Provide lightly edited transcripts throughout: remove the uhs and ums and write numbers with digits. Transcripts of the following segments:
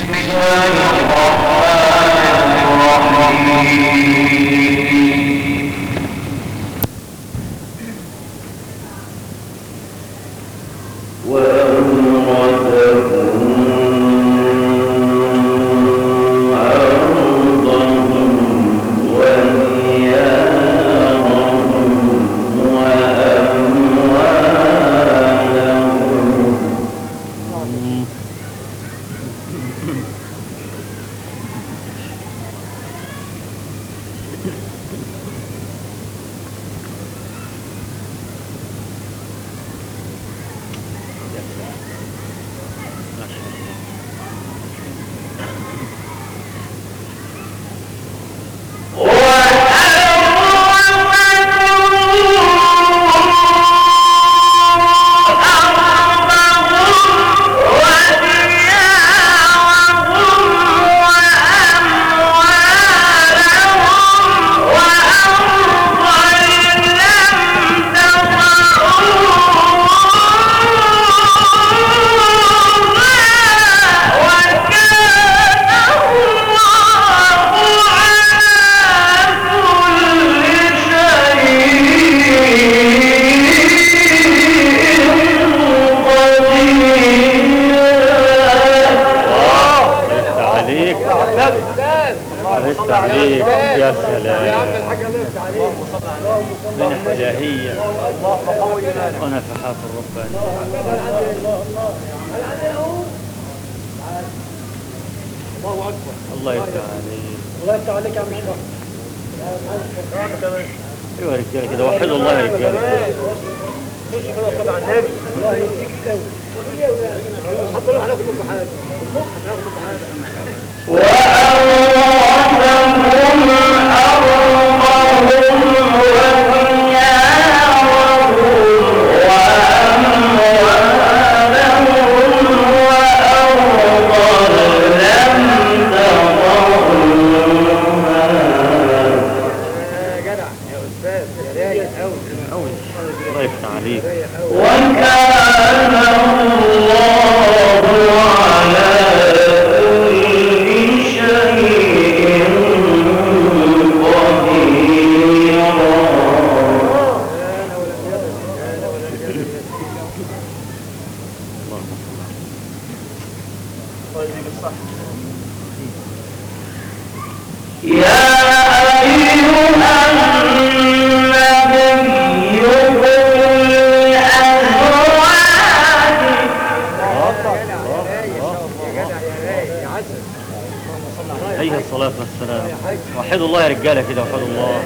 وحدوا الله يا رجاله كده، وحدوا الله.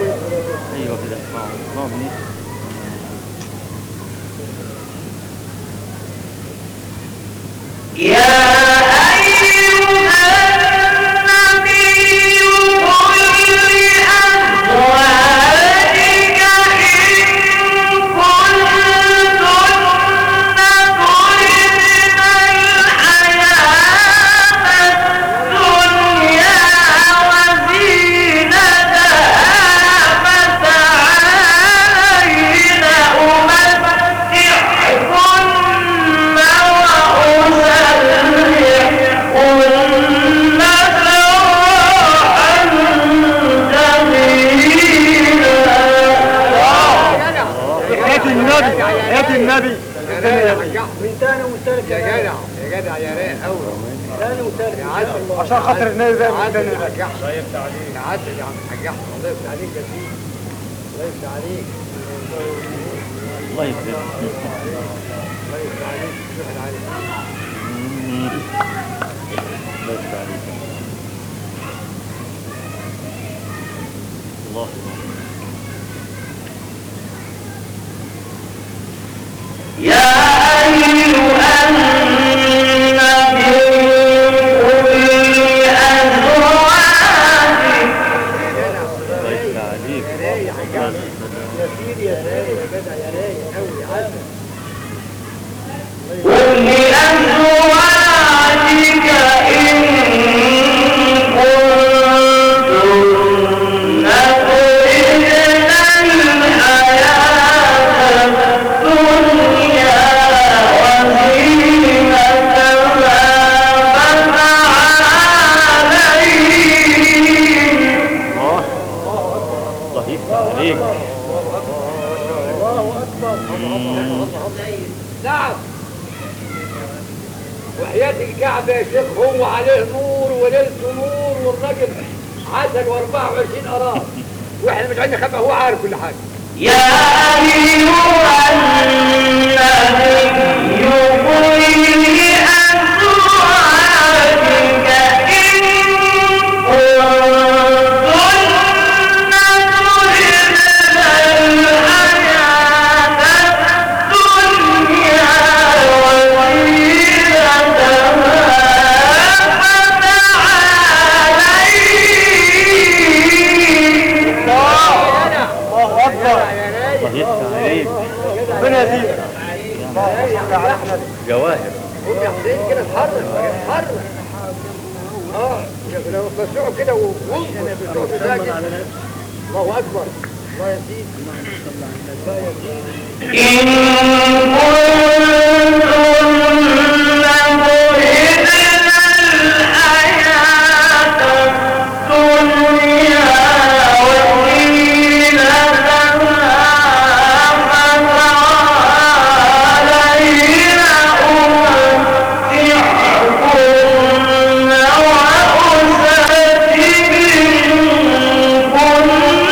ايوه كده، النبي من تاني ومستلك يا جدع يا جدع يا رايق قوي تاني ومستلك يا عسل عشان خاطر النبي بقى من تاني الله يفتح عليك يا عسل يا عم الحاج احمد الله يفتح عليك يا سيدي الله يفتح عليك الله يفتح الله يفتح عليك شوف عليك الله يفتح عليك الله يا أيها النبي قل لأزواجك الله يفتح عليك يا سيدي يا رايق يا جدع يا رايق قوي يا عسل قل لأزواجك إن كنتن تردن الحياة الدنيا وحياة الكعبة يا شيخ هو عليه نور وليلته نور والراجل عسل و24 قرار واحنا مش عندنا خبأ هو عارف كل حاجة. يا أيها النبي قل لأزواجك إن كنتن تردن الحياة الدنيا وزينتها صحيح تعريف ربنا يزيدك. جواهر. هم يا حسين كده اتحرك اتحرك. لو بسوعوا كده ووصلوا بسوعوا ساكت. الله اكبر. الله يزيد. الله يزيد. إن كنتن تردن الحياة الدنيا وزينتها فتعالين أمتعكن وأسرحكن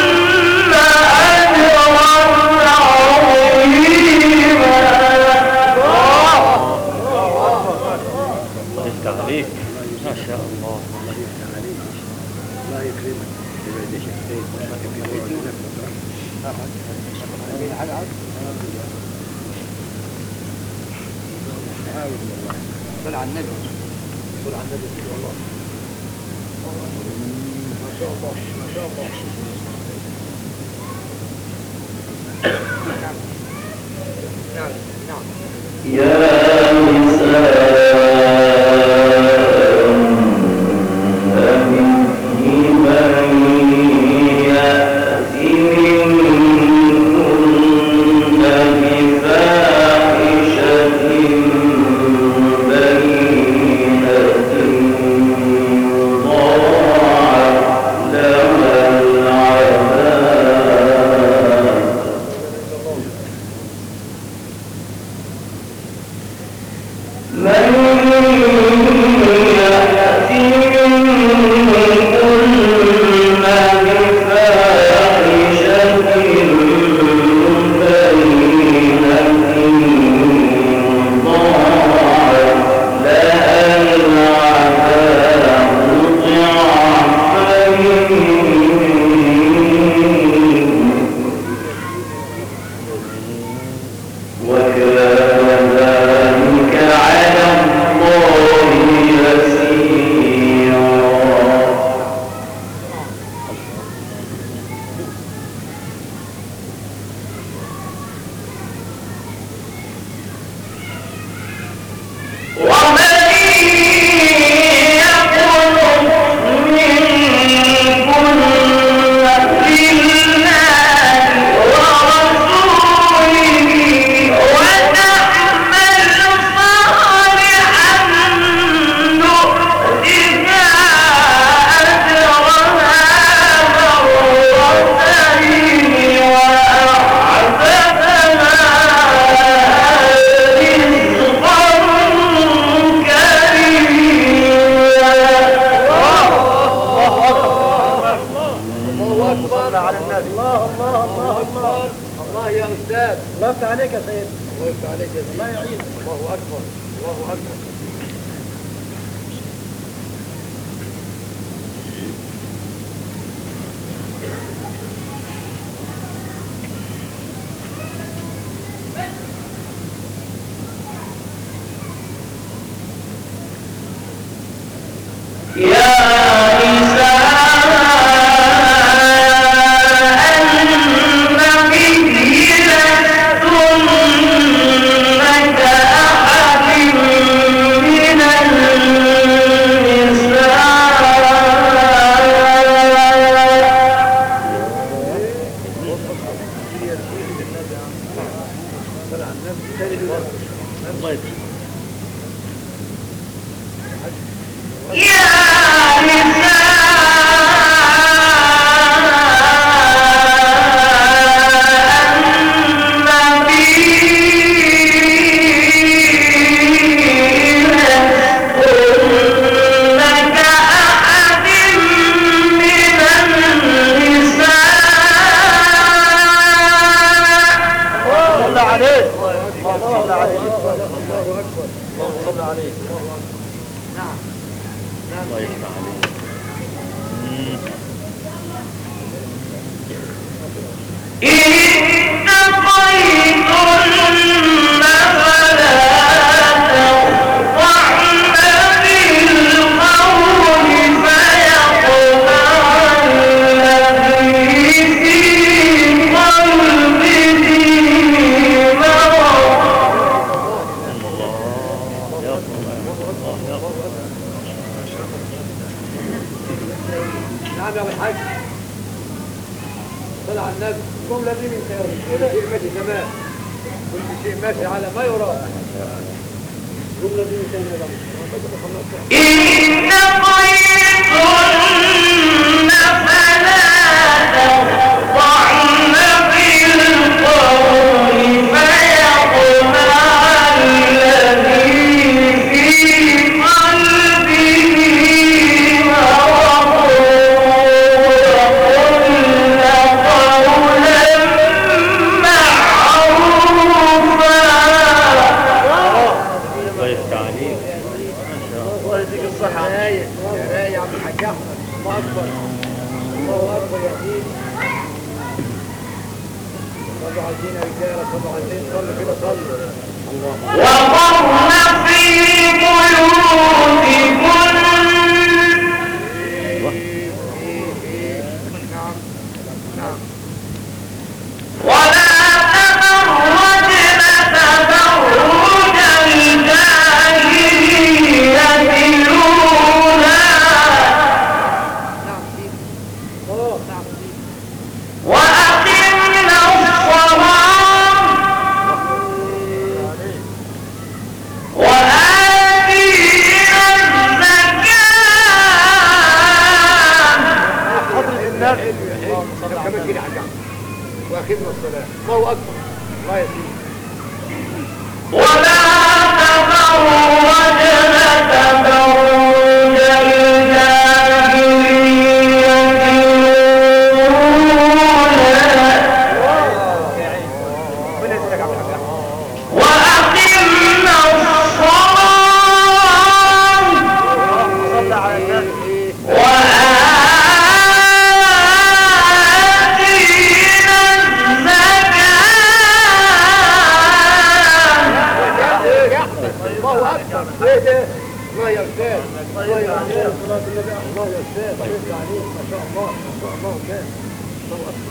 التعريف ما شاء الله. الله يكرمك. صل على النبي. صل على النبي والله. ما شاء الله ما شاء الله. نعم نعم. يا نساء النبي من يأت منكن بفاحشة بينة ضاعف لها العذاب من يأت منكن بفاحشة بينة ضاعف لها العذاب ضعفين وكان ذلك على الله يسيرا. ومن يقنط منكن لله ورسوله وتعمل صالحا نؤتها أجرها مرتين وأعتدنا رزقا كريما. الله اكبر على النبي. الله الله الله اكبر. الله يا استاذ. الله يفتح عليك يا سيدي. الله يفتح عليك يا سيدي. الله يعينك. الله اكبر. الله اكبر. يا نساء النبي لستن كأحد من النساء. يا صل عليه. نعم. الله يفتح عليك. نعم يا ابو الحاج. صل على النبي. الجمله دي من خير كل شيء ماشي تمام. كل شيء ماشي على ما يرام. الجمله دي من خير واخذنا الصلاة. الله أكبر. الله يسير. ولا تبرجن تبرج الجاهلية وأقمنا الله يا أستاذ. الله يا أستاذ. الله يا أستاذ. ما شاء الله. ما شاء الله أستاذ. الله أكبر.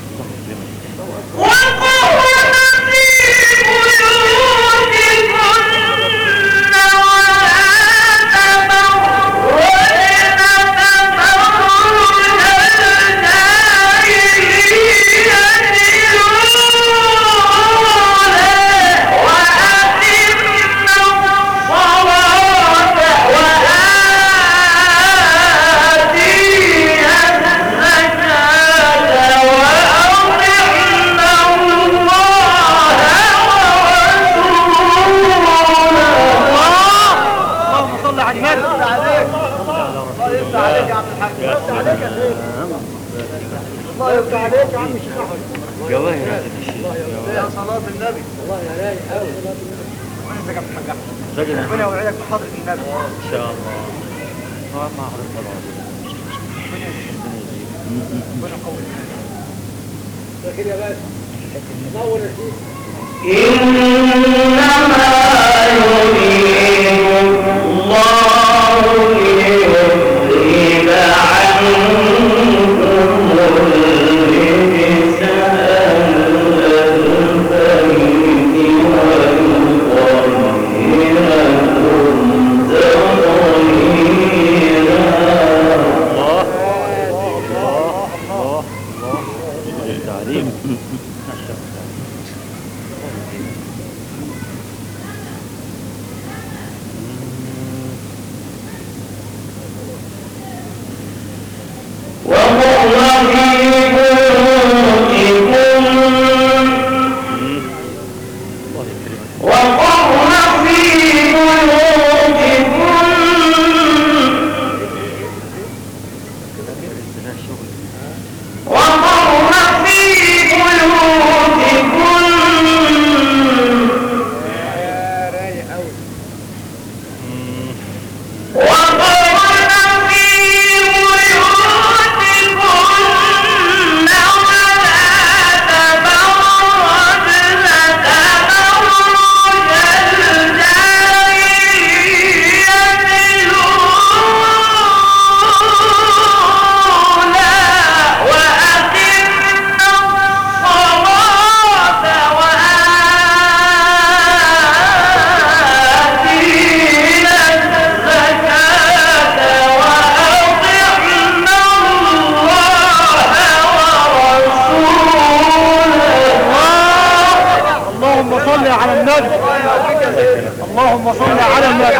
الله يفتح عليك يا عم الشيخ احمد. جواهر هذا الشيء. يا صلاة النبي. الله يا رايق قوي. ربنا يسعدك يا حاج احمد. ربنا يوعدك بحضرة النبي. ان شاء الله. مع حضرتك الله. ربنا يزيد. ربنا يقوي. لكن يا باشا نور يا شيخ. إنما يريد الله ليذهب عنكم الرجس أهل البيت ويطهركم تطهيرا. الله التعليم. ما شاء الله.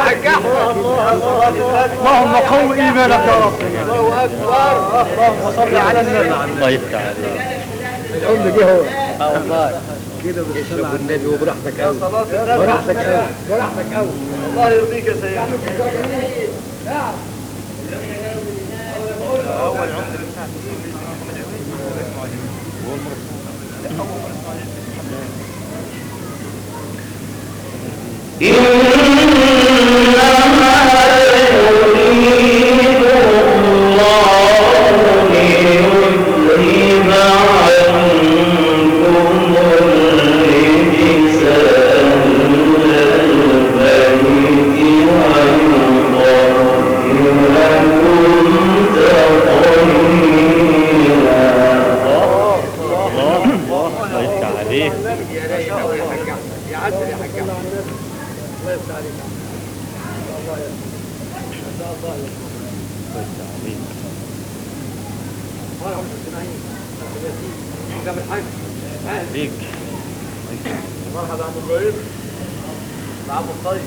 حاج احمد. اللهم قوي ايمانك يا رب. الله اكبر. اللهم صل على النبي. الله يفتح عليك. العمر دي هو. والله كده بالصلاه على النبي وبراحتك قوي. براحتك قوي. براحتك قوي. الله يرضيك يا سيدي. الله يفتح عليك. يا رايق قوي يا حاج احمد. يا عسل يا حاج احمد. الله يفتح عليك. الله يفتح عليك. مرحبا بالسماعين. عم الحاج. بيك. مرحبا عم ابراهيم. عم الطيب.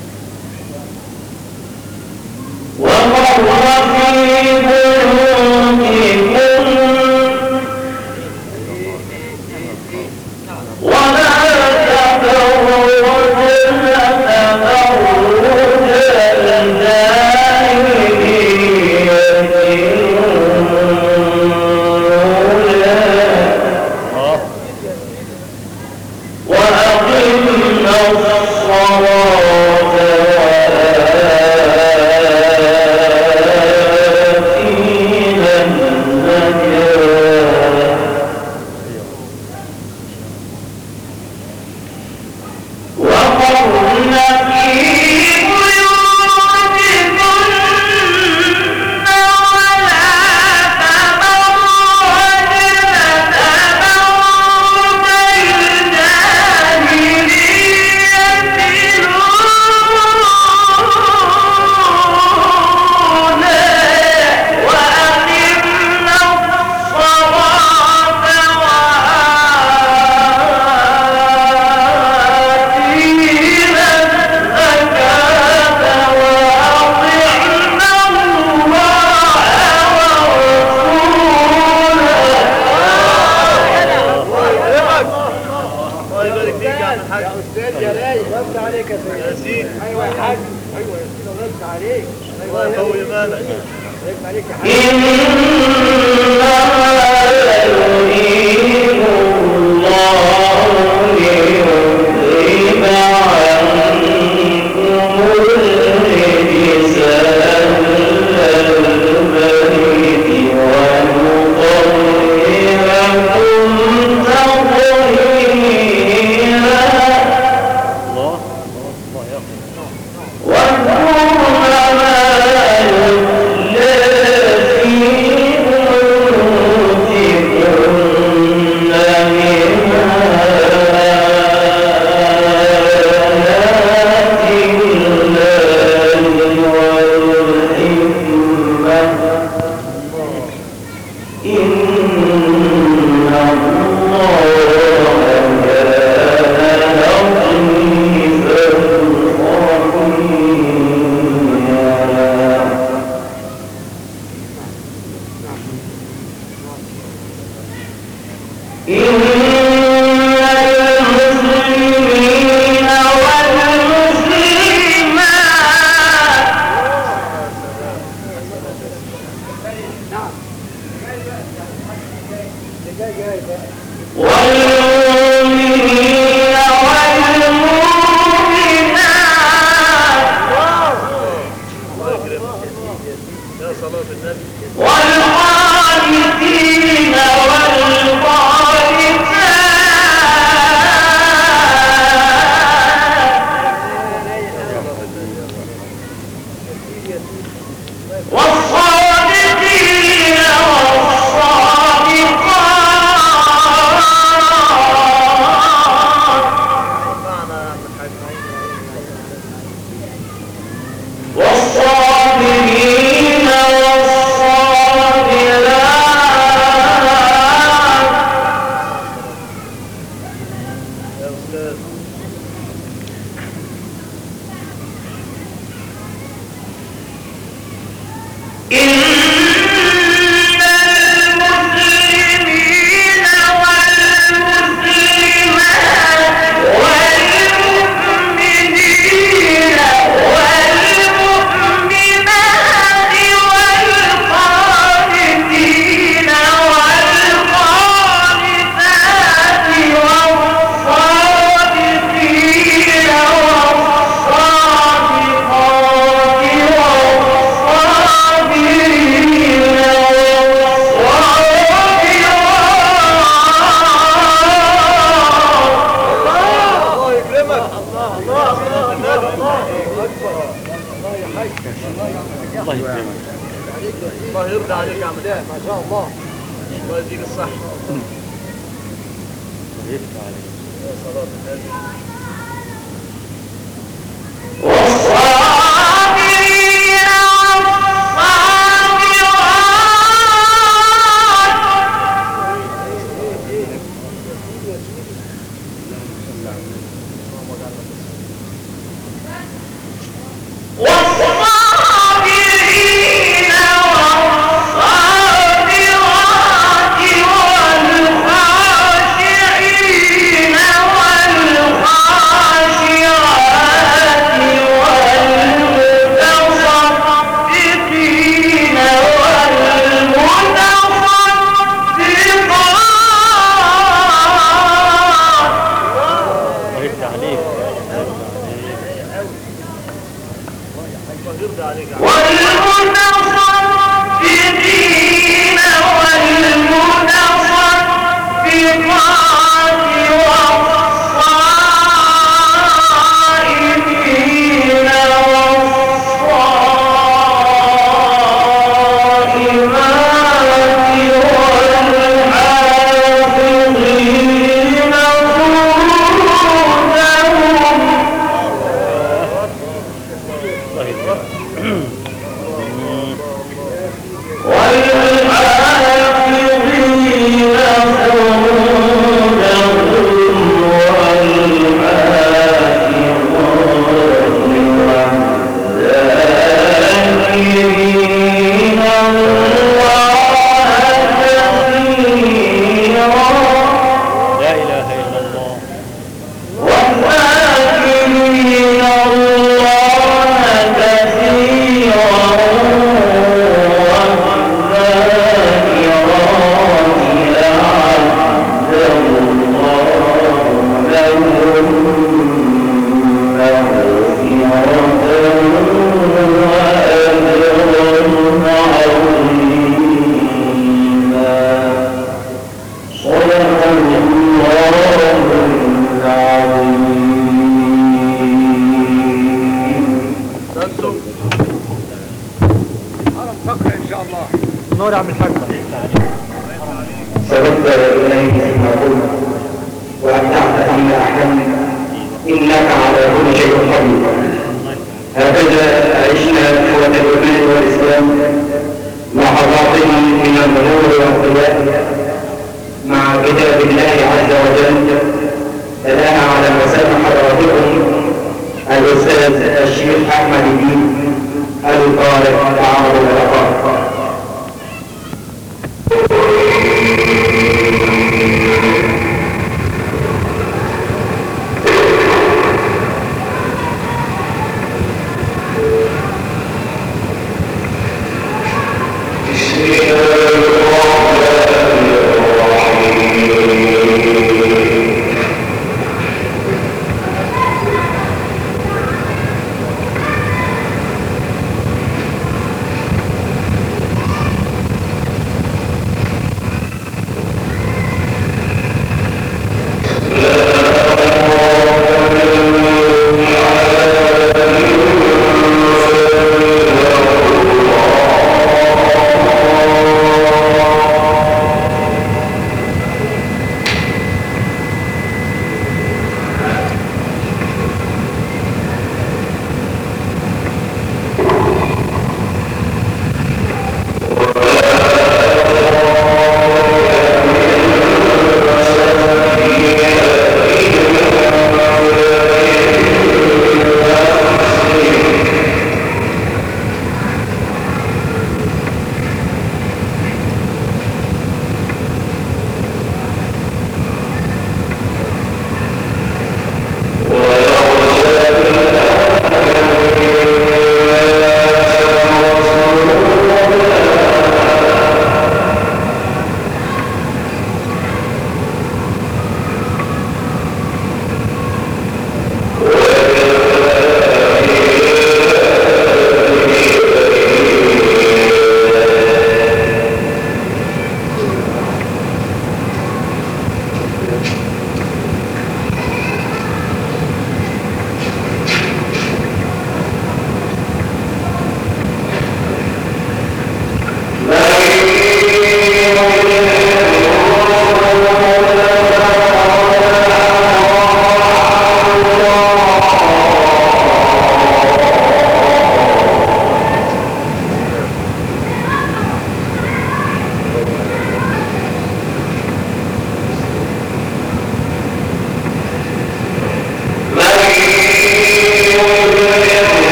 الله يكرمك. الله يرضى عليك يا عم ده، ما شاء الله. الله يديك الصحة. الله يفتح عليك. يا صلاة النبي. نور عم الحاج. سببت إليه فيما قلت وأبدعت فيما أحلمت إنك على كل شيء قدير. هكذا عشنا إخوة الإيمان والإسلام لحظات من المرور والضياء مع كتاب الله عز وجل. الآن على مسامح حضراتكم الأستاذ الشيخ أحمد الدين القارئ تعاون الأفاق.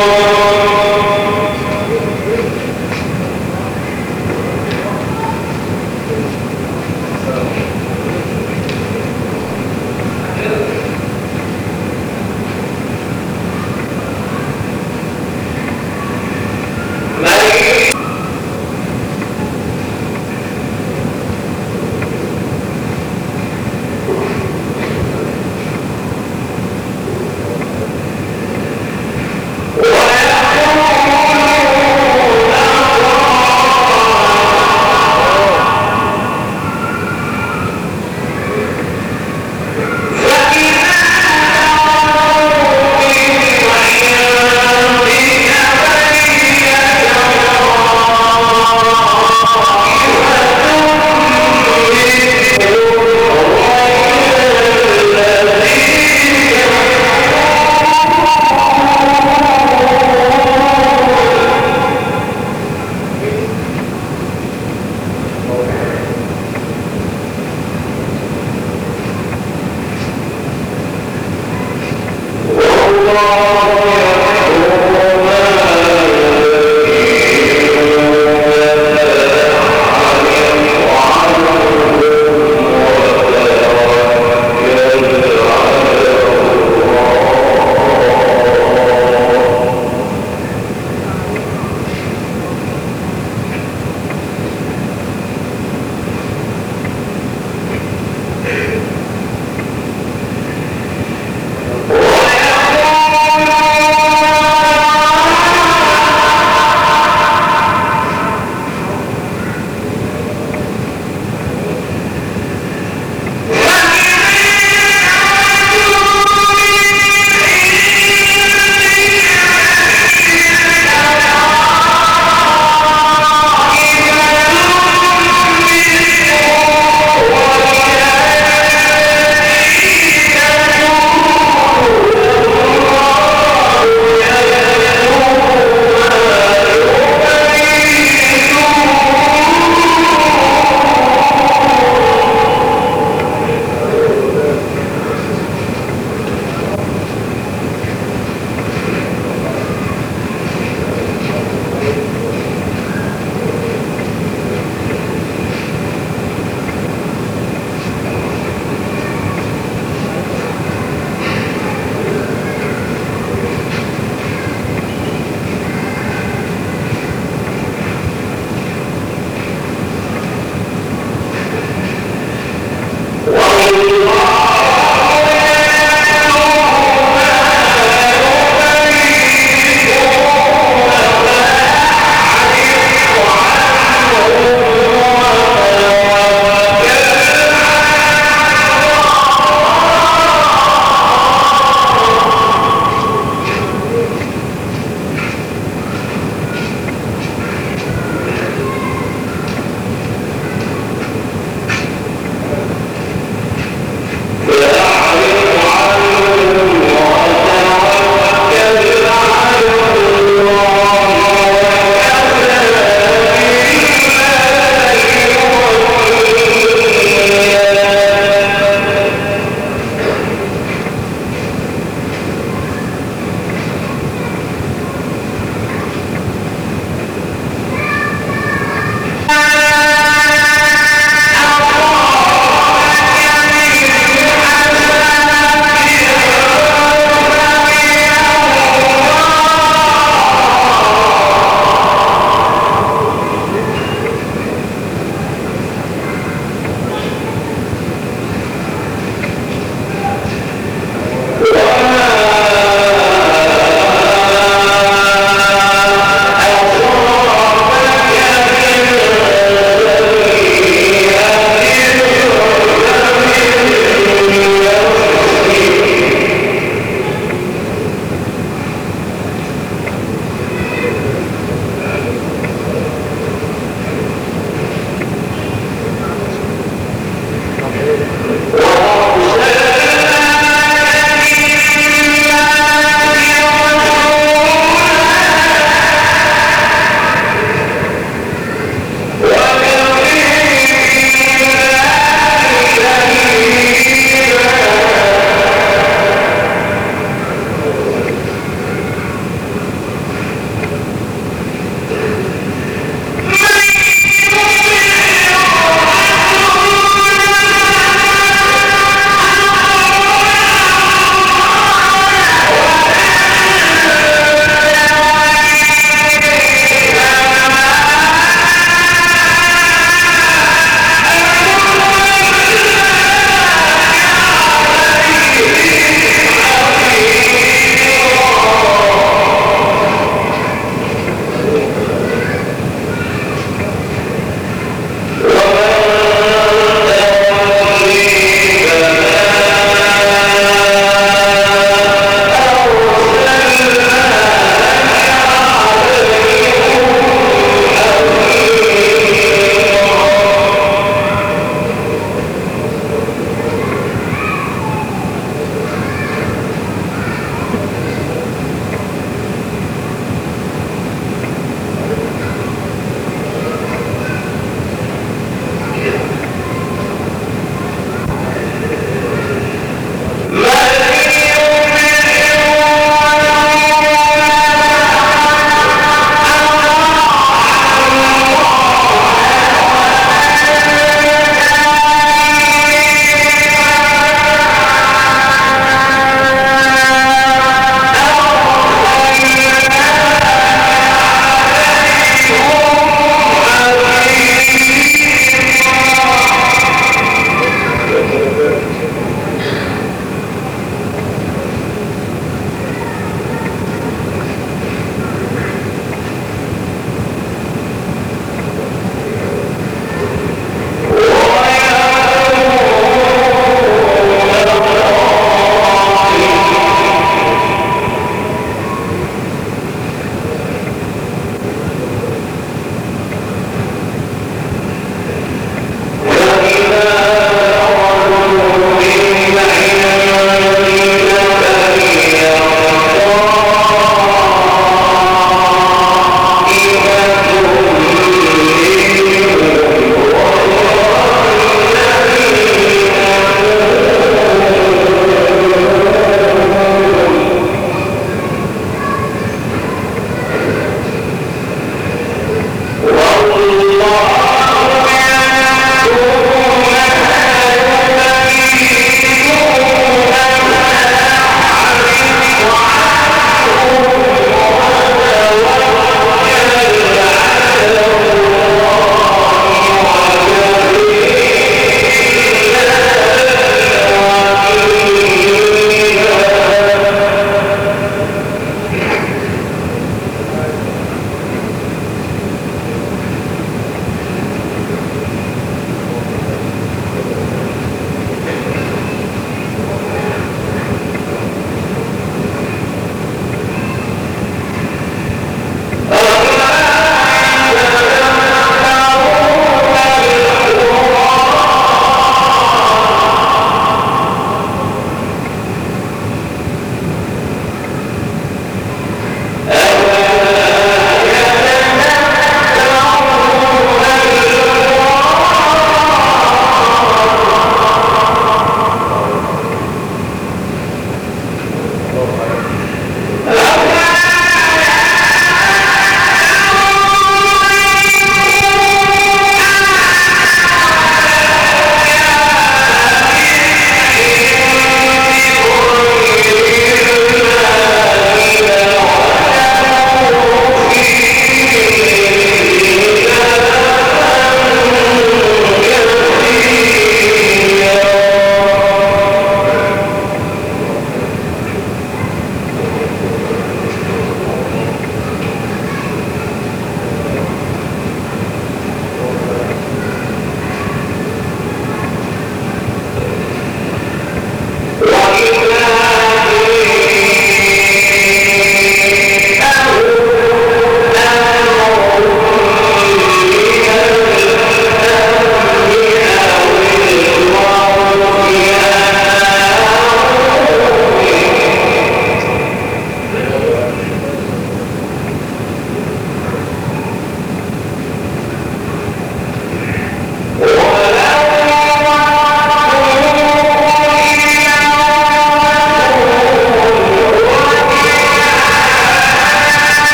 الله